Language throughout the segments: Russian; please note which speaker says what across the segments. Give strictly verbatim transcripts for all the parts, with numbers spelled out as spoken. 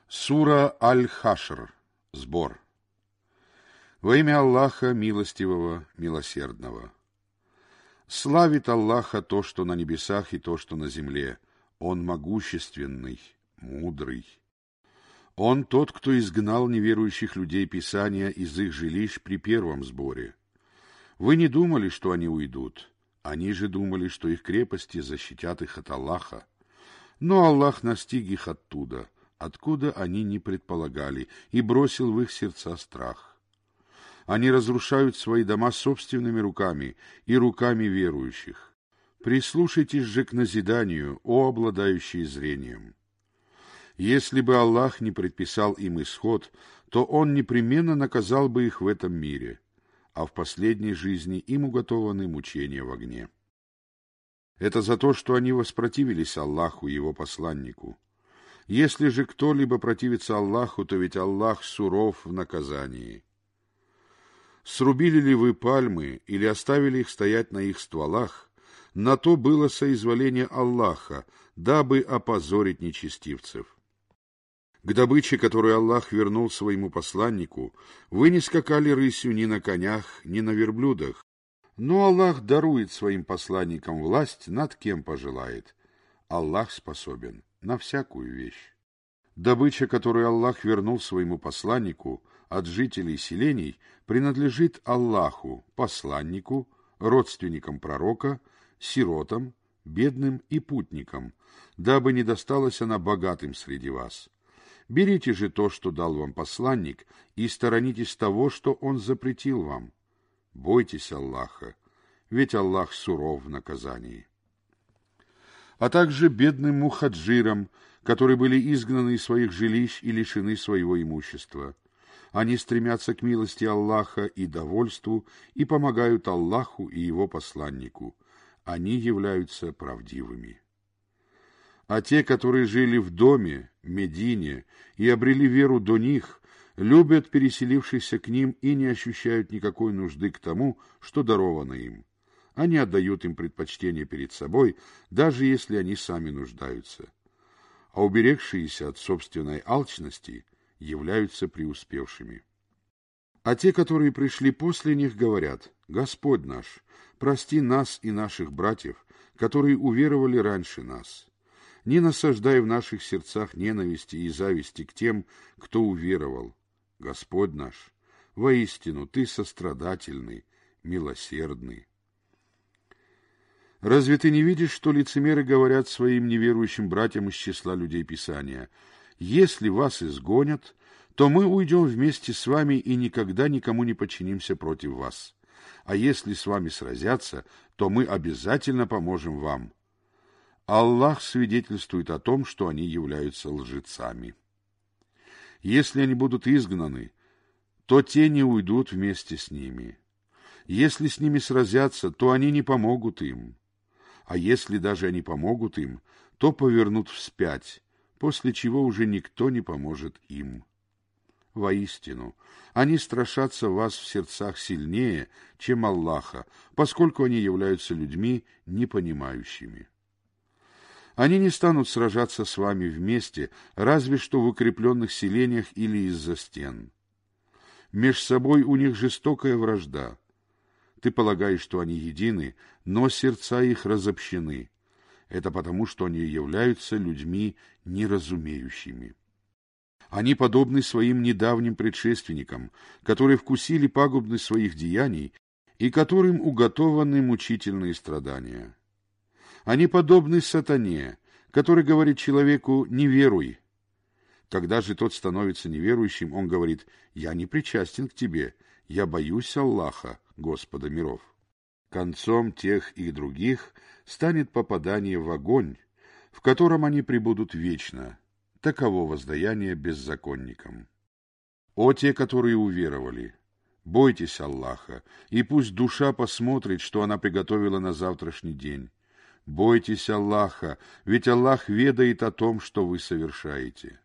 Speaker 1: Сура Аль-Хашр. Сбор. Во имя Аллаха Милостивого, Милосердного. Славит Аллаха то, что на небесах, и то, что на земле. Он могущественный, мудрый. Он тот, кто изгнал неверующих людей Писания из их жилищ при первом сборе. Вы не думали, что они уйдут. Они же думали, что их крепости защитят их от Аллаха. Но Аллах настиг их оттуда, откуда они не предполагали, и бросил в их сердца страх. Они разрушают свои дома собственными руками и руками верующих. Прислушайтесь же к назиданию, о обладающие зрением. Если бы Аллах не предписал им исход, то Он непременно наказал бы их в этом мире, а в последней жизни им уготованы мучения в огне. Это за то, что они воспротивились Аллаху и Его посланнику. Если же кто-либо противится Аллаху, то ведь Аллах суров в наказании. Срубили ли вы пальмы или оставили их стоять на их стволах, на то было соизволение Аллаха, дабы опозорить нечестивцев. К добыче, которую Аллах вернул своему посланнику, вы не скакали рысью ни на конях, ни на верблюдах, но Аллах дарует своим посланникам власть над кем пожелает. Аллах способен на всякую вещь. Добыча, которую Аллах вернул своему посланнику от жителей селений, принадлежит Аллаху, посланнику, родственникам пророка, сиротам, бедным и путникам, дабы не досталась она богатым среди вас. Берите же то, что дал вам посланник, и сторонитесь того, что он запретил вам. Бойтесь Аллаха, ведь Аллах суров в наказании. А также бедным мухаджирам, которые были изгнаны из своих жилищ и лишены своего имущества. Они стремятся к милости Аллаха и довольству и помогают Аллаху и Его посланнику. Они являются правдивыми. А те, которые жили в доме, Медине, и обрели веру до них, любят переселившихся к ним и не ощущают никакой нужды к тому, что даровано им. Они отдают им предпочтение перед собой, даже если они сами нуждаются. А уберегшиеся от собственной алчности являются преуспевшими. А те, которые пришли после них, говорят: «Господь наш, прости нас и наших братьев, которые уверовали раньше нас. Не насаждай в наших сердцах ненависти и зависти к тем, кто уверовал. Господь наш, воистину Ты сострадательный, милосердный». Разве ты не видишь, что лицемеры говорят своим неверующим братьям из числа людей Писания: «Если вас изгонят, то мы уйдем вместе с вами и никогда никому не подчинимся против вас. А если с вами сразятся, то мы обязательно поможем вам». Аллах свидетельствует о том, что они являются лжецами. Если они будут изгнаны, то те не уйдут вместе с ними. Если с ними сразятся, то они не помогут им. А если даже они помогут им, то повернут вспять, после чего уже никто не поможет им. Воистину, они страшатся вас в сердцах сильнее, чем Аллаха, поскольку они являются людьми непонимающими. Они не станут сражаться с вами вместе, разве что в укрепленных селениях или из-за стен. Меж собой у них жестокая вражда. Ты полагаешь, что они едины, но сердца их разобщены. Это потому, что они являются людьми неразумеющими. Они подобны своим недавним предшественникам, которые вкусили пагубность своих деяний и которым уготованы мучительные страдания. Они подобны сатане, который говорит человеку: «Не веруй». Когда же тот становится неверующим, он говорит: «Я не причастен к тебе, я боюсь Аллаха, Господа миров». Концом тех и других станет попадание в огонь, в котором они пребудут вечно. Таково воздаяние беззаконникам. О те, которые уверовали! Бойтесь Аллаха, и пусть душа посмотрит, что она приготовила на завтрашний день. Бойтесь Аллаха, ведь Аллах ведает о том, что вы совершаете.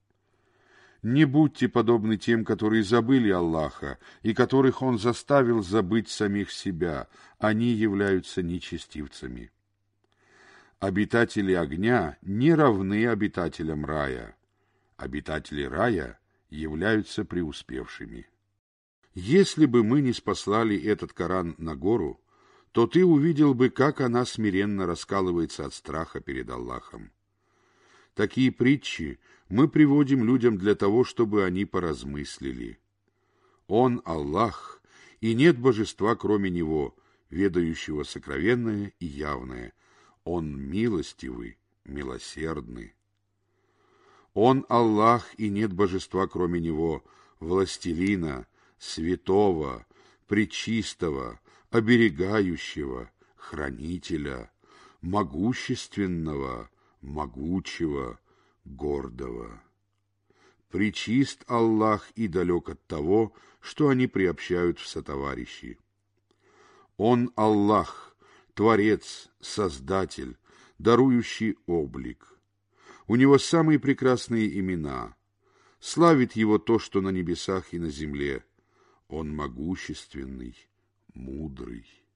Speaker 1: Не будьте подобны тем, которые забыли Аллаха, и которых Он заставил забыть самих себя. Они являются нечестивцами. Обитатели огня не равны обитателям рая. обитатели рая являются преуспевшими. Если бы мы не спаслали этот Коран на гору, то ты увидел бы, как она смиренно раскалывается от страха перед Аллахом. Такие притчи мы приводим людям для того, чтобы они поразмыслили. Он Аллах, и нет божества, кроме Него, ведающего сокровенное и явное. Он милостивый, милосердный. Он Аллах, и нет божества, кроме Него, властелина, святого, пречистого, оберегающего, хранителя, могущественного, могучего, гордого. Пречист Аллах и далек от того, что они приобщают в сотоварищи. Он Аллах, Творец, Создатель, дарующий облик. У Него самые прекрасные имена. Славит Его то, что на небесах и на земле. Он могущественный, мудрый.